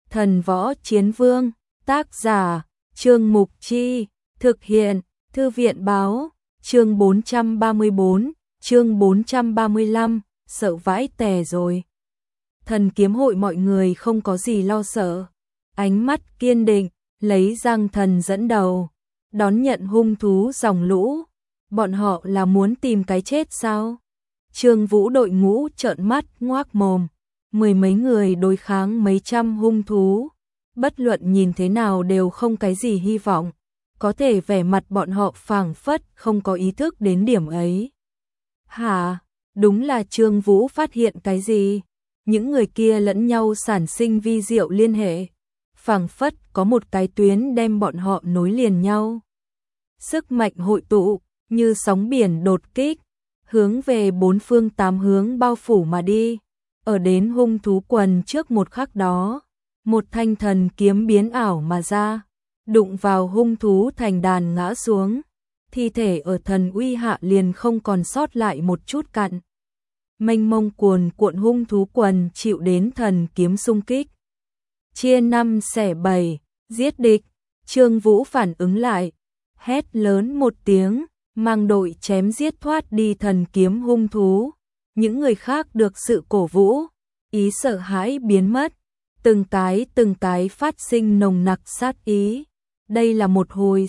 Thần Võ Chiến Vương, tác giả, Trương Mục Chi, thực hiện, Thư viện báo, chương 434, chương 435, sợ vãi tè rồi. Thần kiếm hội mọi người không có gì lo sợ, ánh mắt kiên định, lấy Giang Thần dẫn đầu, đón nhận hung thú dòng lũ. Bọn họ là muốn tìm cái chết sao? Trương Vũ đội ngũ trợn mắt ngoác mồm, mười mấy người đối kháng mấy trăm hung thú, bất luận nhìn thế nào đều không cái gì hy vọng, có thể vẻ mặt bọn họ phảng phất không có ý thức đến điểm ấy. Hả? Đúng là Trương Vũ phát hiện cái gì? Những người kia lẫn nhau sản sinh vi diệu liên hệ, phảng phất có một cái tuyến đem bọn họ nối liền nhau. Sức mạnh hội tụ, như sóng biển đột kích, hướng về bốn phương tám hướng bao phủ mà đi. Ở đến hung thú quần trước một khắc đó, một thanh thần kiếm biến ảo mà ra, đụng vào hung thú thành đàn ngã xuống, thi thể ở thần uy hạ liền không còn sót lại một chút cặn. Mênh mông cuồn cuộn hung thú quần chịu đến thần kiếm xung kích, chia năm xẻ bảy, giết địch. Trương Vũ phản ứng lại, hét lớn một tiếng, mang đội chém giết thoát đi thần kiếm hung thú. Những người khác được sự cổ vũ, ý sợ hãi biến mất, từng cái phát sinh nồng nặc sát ý. Đây là một hồi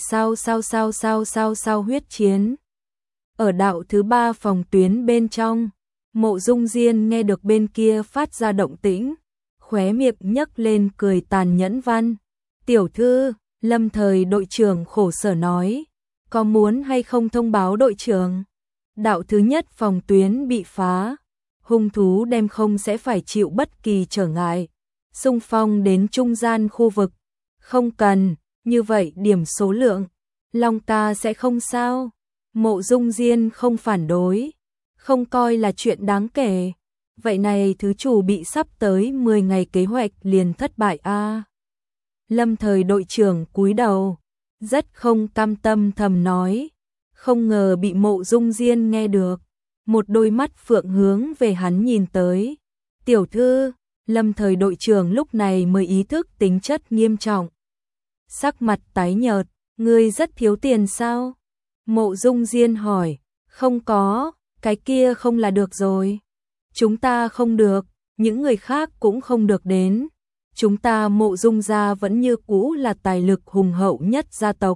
sao huyết chiến. Ở đạo thứ ba phòng tuyến bên trong, Mộ Dung Diên nghe được bên kia phát ra động tĩnh, khóe miệng nhấc lên cười tàn nhẫn văn. Tiểu thư, Lâm Thời đội trưởng khổ sở nói, có muốn hay không thông báo đội trưởng? Đạo thứ nhất phòng tuyến bị phá, hung thú đem không sẽ phải chịu bất kỳ trở ngại, xung phong đến trung gian khu vực. Không cần, như vậy điểm số lượng, Long ca sẽ không sao. Mộ Dung Diên không phản đối, không coi là chuyện đáng kể. Vậy này thứ chủ bị sắp tới 10 ngày kế hoạch liền thất bại a. Lâm Thời đội trưởng cúi đầu, rất không cam tâm thầm nói, không ngờ bị Mộ Dung Diên nghe được, một đôi mắt phượng hướng về hắn nhìn tới. Tiểu thư, Lâm Thời đội trưởng lúc này mới ý thức tính chất nghiêm trọng. Sắc mặt tái nhợt, ngươi rất thiếu tiền sao? Mộ Dung Diên hỏi, không có, cái kia không là được rồi. Chúng ta không được, những người khác cũng không được đến. Chúng ta Mộ Dung gia vẫn như cũ là tài lực hùng hậu nhất gia tộc.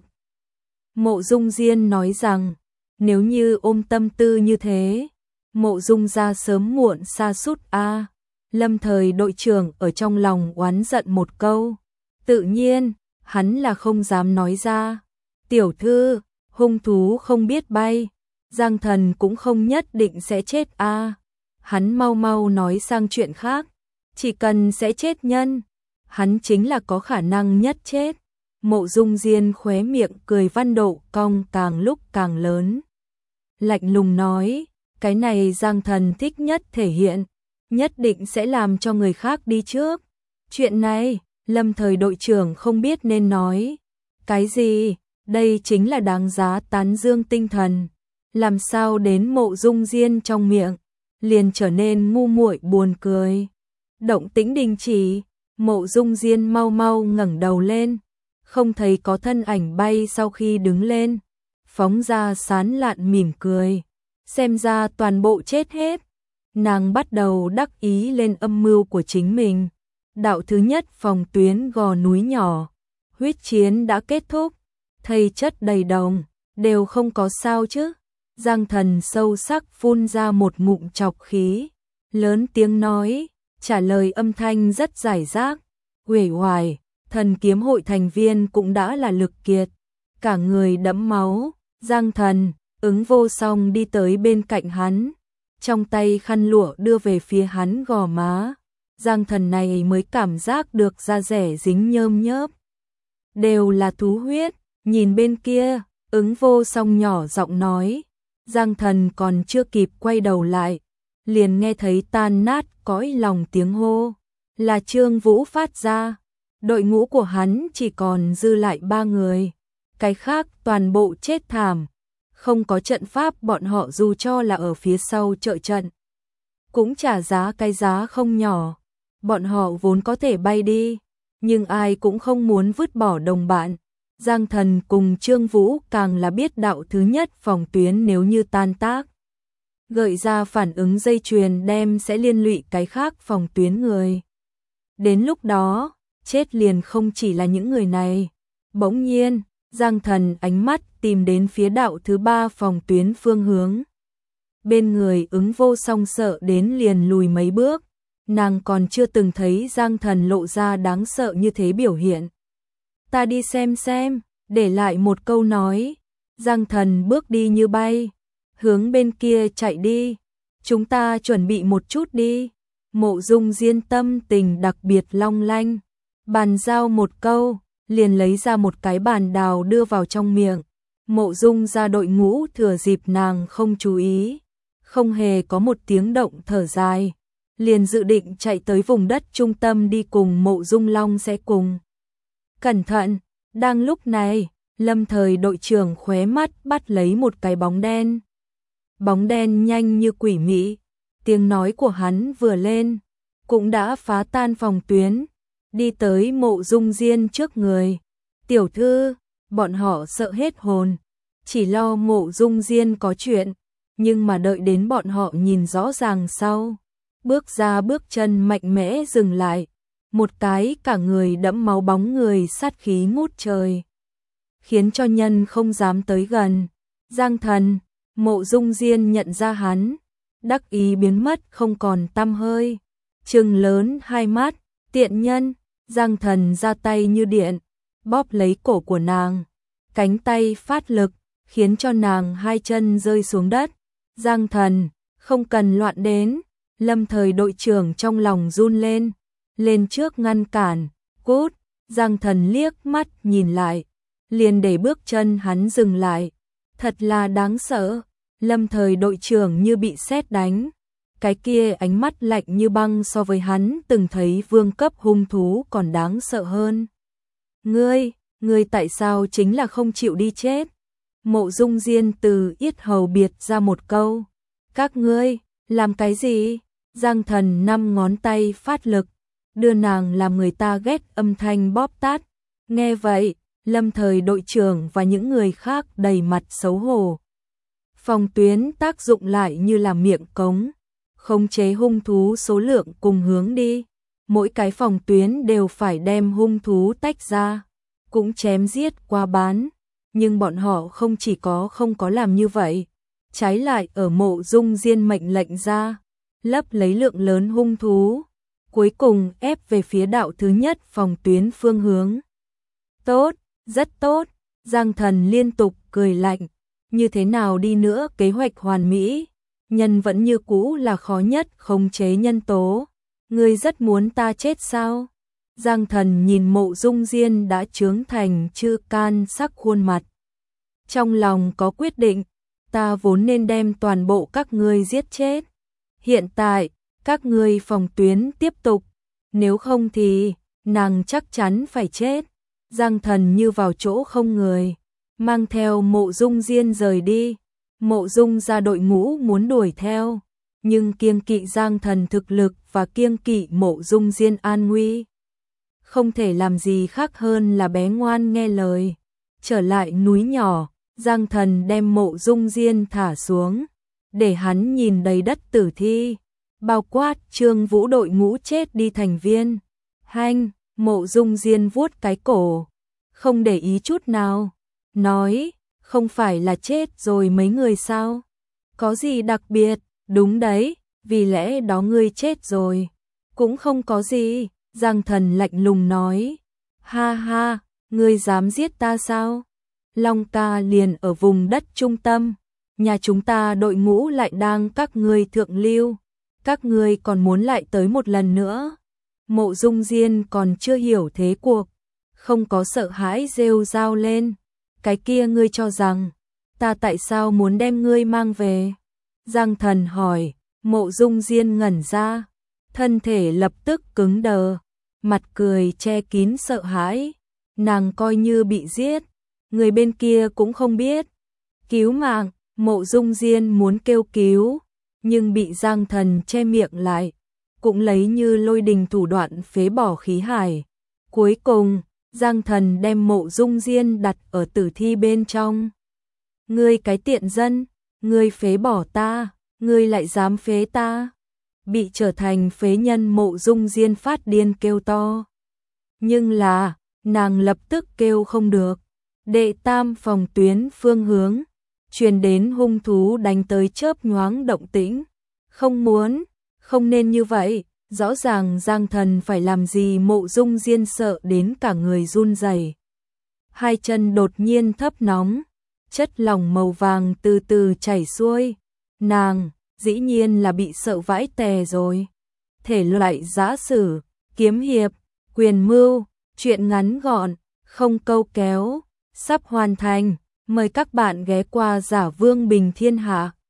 Mộ Dung Diên nói rằng, nếu như ôm tâm tư như thế, Mộ Dung gia sớm muộn sa sút a. Lâm Thời đội trưởng ở trong lòng oán giận một câu. Tự nhiên, hắn là không dám nói ra. Tiểu thư, hung thú không biết bay, Giang Thần cũng không nhất định sẽ chết a. Hắn mau mau nói sang chuyện khác, chỉ cần sẽ chết nhân, hắn chính là có khả năng nhất chết. Mộ Dung Diên khóe miệng cười văn độ cong càng lúc càng lớn. Lạnh lùng nói, cái này Giang Thần thích nhất thể hiện, nhất định sẽ làm cho người khác đi trước. Chuyện này, Lâm Thời đội trưởng không biết nên nói cái gì, đây chính là đáng giá tán dương tinh thần. Làm sao đến Mộ Dung Diên trong miệng liền trở nên ngu muội buồn cười. Động tĩnh đình chỉ, Mộ Dung Diên mau mau ngẩng đầu lên, không thấy có thân ảnh bay sau khi đứng lên, phóng ra sán lạn mỉm cười, xem ra toàn bộ chết hết. Nàng bắt đầu đắc ý lên âm mưu của chính mình. Đạo thứ nhất phòng tuyến gò núi nhỏ, huyết chiến đã kết thúc, thây chất đầy đồng, đều không có sao chứ. Giang Thần sâu sắc phun ra một ngụm trọc khí, lớn tiếng nói, trả lời âm thanh rất giải rác, uể oải. Thần kiếm hội thành viên cũng đã là lực kiệt, cả người đẫm máu. Giang Thần, Ứng Vô Song đi tới bên cạnh hắn, trong tay khăn lụa đưa về phía hắn gò má. Giang Thần này mới cảm giác được da rẻ dính nhơm nhớp, đều là thú huyết. Nhìn bên kia, Ứng Vô Song nhỏ giọng nói. Giang Thần còn chưa kịp quay đầu lại, liền nghe thấy tan nát cõi lòng tiếng hô, là Trương Vũ phát ra. Đội ngũ của hắn chỉ còn dư lại 3 người, cái khác toàn bộ chết thảm. Không có trận pháp, bọn họ dù cho là ở phía sau trợ trận, cũng trả giá cái giá không nhỏ. Bọn họ vốn có thể bay đi, nhưng ai cũng không muốn vứt bỏ đồng bạn. Giang Thần cùng Trương Vũ càng là biết đạo thứ nhất phòng tuyến nếu như tan tác, gợi ra phản ứng dây chuyền đem sẽ liên lụy cái khác phòng tuyến người. Đến lúc đó, chết liền không chỉ là những người này. Bỗng nhiên, Giang Thần ánh mắt tìm đến phía đạo thứ ba phòng tuyến phương hướng. Bên người Ứng Vô Song sợ đến liền lùi mấy bước, nàng còn chưa từng thấy Giang Thần lộ ra đáng sợ như thế biểu hiện. Ta đi xem, để lại một câu nói. Giang Thần bước đi như bay, hướng bên kia chạy đi. Chúng ta chuẩn bị một chút đi. Mộ Dung Diên tâm tình đặc biệt long lanh, bàn giao một câu, liền lấy ra một cái bàn đào đưa vào trong miệng. Mộ Dung ra đội ngũ thừa dịp nàng không chú ý, không hề có một tiếng động thở dài, liền dự định chạy tới vùng đất trung tâm đi cùng Mộ Dung Long sẽ cùng. Cẩn thận, đang lúc này, Lâm Thời đội trưởng khóe mắt bắt lấy một cái bóng đen. Bóng đen nhanh như quỷ mị, tiếng nói của hắn vừa lên, cũng đã phá tan phòng tuyến, đi tới Mộ Dung Diên trước người. Tiểu thư, bọn họ sợ hết hồn, chỉ lo Mộ Dung Diên có chuyện, nhưng mà đợi đến bọn họ nhìn rõ ràng sau, bước ra bước chân mạnh mẽ dừng lại, một cái cả người đẫm máu bóng người sát khí ngút trời, khiến cho nhân không dám tới gần. Giang Thần, Mộ Dung Diên nhận ra hắn, đắc ý biến mất không còn tăm hơi, trừng lớn hai mắt, tiện nhân. Giang Thần ra tay như điện, bóp lấy cổ của nàng, cánh tay phát lực, khiến cho nàng hai chân rơi xuống đất. Giang Thần, không cần loạn đến. Lâm Thời đội trưởng trong lòng run lên trước ngăn cản. Cút. Giang Thần liếc mắt nhìn lại, liền để bước chân hắn dừng lại. Thật là đáng sợ. Lâm Thời đội trưởng như bị sét đánh, cái kia ánh mắt lạnh như băng so với hắn từng thấy vương cấp hung thú còn đáng sợ hơn. Ngươi tại sao chính là không chịu đi chết? Mộ Dung Diên từ yết hầu biệt ra một câu. Các ngươi, làm cái gì? Giang Thần năm ngón tay phát lực, đưa nàng làm người ta ghét âm thanh bóp tát. Nghe vậy, Lâm Thời đội trưởng và những người khác đầy mặt xấu hổ. Phòng tuyến tác dụng lại như là miệng cống, khống chế hung thú số lượng cùng hướng đi. Mỗi cái phòng tuyến đều phải đem hung thú tách ra, cũng chém giết qua bán. Nhưng bọn họ không chỉ không có làm như vậy, trái lại ở Mộ Dung Diên mệnh lệnh ra, lấp lấy lượng lớn hung thú, cuối cùng ép về phía đạo thứ nhất phòng tuyến phương hướng. Tốt, rất tốt. Giang Thần liên tục cười lạnh, như thế nào đi nữa kế hoạch hoàn mỹ, nhân vẫn như cũ là khó nhất khống chế nhân tố. Ngươi rất muốn ta chết sao? Giang Thần nhìn Mộ Dung Diên đã trưởng thành chư can sắc khuôn mặt, trong lòng có quyết định, ta vốn nên đem toàn bộ các ngươi giết chết. Hiện tại, các ngươi phòng tuyến tiếp tục, nếu không thì nàng chắc chắn phải chết. Giang Thần như vào chỗ không người, mang theo Mộ Dung Diên rời đi. Mộ Dung ra đội ngũ muốn đuổi theo, nhưng kiêng kỵ Giang Thần thực lực và kiêng kỵ Mộ Dung Diên an nguy, không thể làm gì khác hơn là bé ngoan nghe lời. Trở lại núi nhỏ, Giang Thần đem Mộ Dung Diên thả xuống, để hắn nhìn đầy đất tử thi, bao quát Trương Vũ đội ngũ chết đi thành viên. Hanh. Mộ Dung Diên vuốt cái cổ, không để ý chút nào, nói, không phải là chết rồi mấy người sao? Có gì đặc biệt? Đúng đấy, vì lẽ đó ngươi chết rồi. Cũng không có gì. Giang Thần lạnh lùng nói. Ha ha, ngươi dám giết ta sao? Long ca liền ở vùng đất trung tâm, nhà chúng ta đội ngũ lại đang các ngươi thượng lưu, các ngươi còn muốn lại tới một lần nữa. Mộ Dung Diên còn chưa hiểu thế cuộc, không có sợ hãi rêu rao lên. Cái kia ngươi cho rằng, ta tại sao muốn đem ngươi mang về? Giang Thần hỏi. Mộ Dung Diên ngẩn ra, thân thể lập tức cứng đờ, mặt cười che kín sợ hãi. Nàng coi như bị giết, người bên kia cũng không biết. Cứu mạng. Mộ Dung Diên muốn kêu cứu, nhưng bị Giang Thần che miệng lại, cũng lấy như lôi đình thủ đoạn phế bỏ khí hải Cuối cùng, Giang Thần đem Mộ Dung Diên đặt ở tử thi bên trong. Ngươi cái tiện dân, ngươi phế bỏ ta, ngươi lại dám phế ta. Bị trở thành phế nhân Mộ Dung Diên phát điên kêu to. Nhưng là, nàng lập tức kêu không được. Đệ tam phòng tuyến phương hướng, truyền đến hung thú đánh tới chớp nhoáng động tĩnh. Không muốn, không nên như vậy, rõ ràng Giang Thần phải làm gì Mộ Dung Diên sợ đến cả người run rẩy. Hai chân đột nhiên thấp nóng, chất lỏng màu vàng từ từ chảy xuôi. Nàng, dĩ nhiên là bị sợ vãi tè rồi. Thể loại giã sử, kiếm hiệp, quyền mưu, truyện ngắn gọn, không câu kéo, sắp hoàn thành. Mời các bạn ghé qua Giả Vương Bình Thiên Hạ.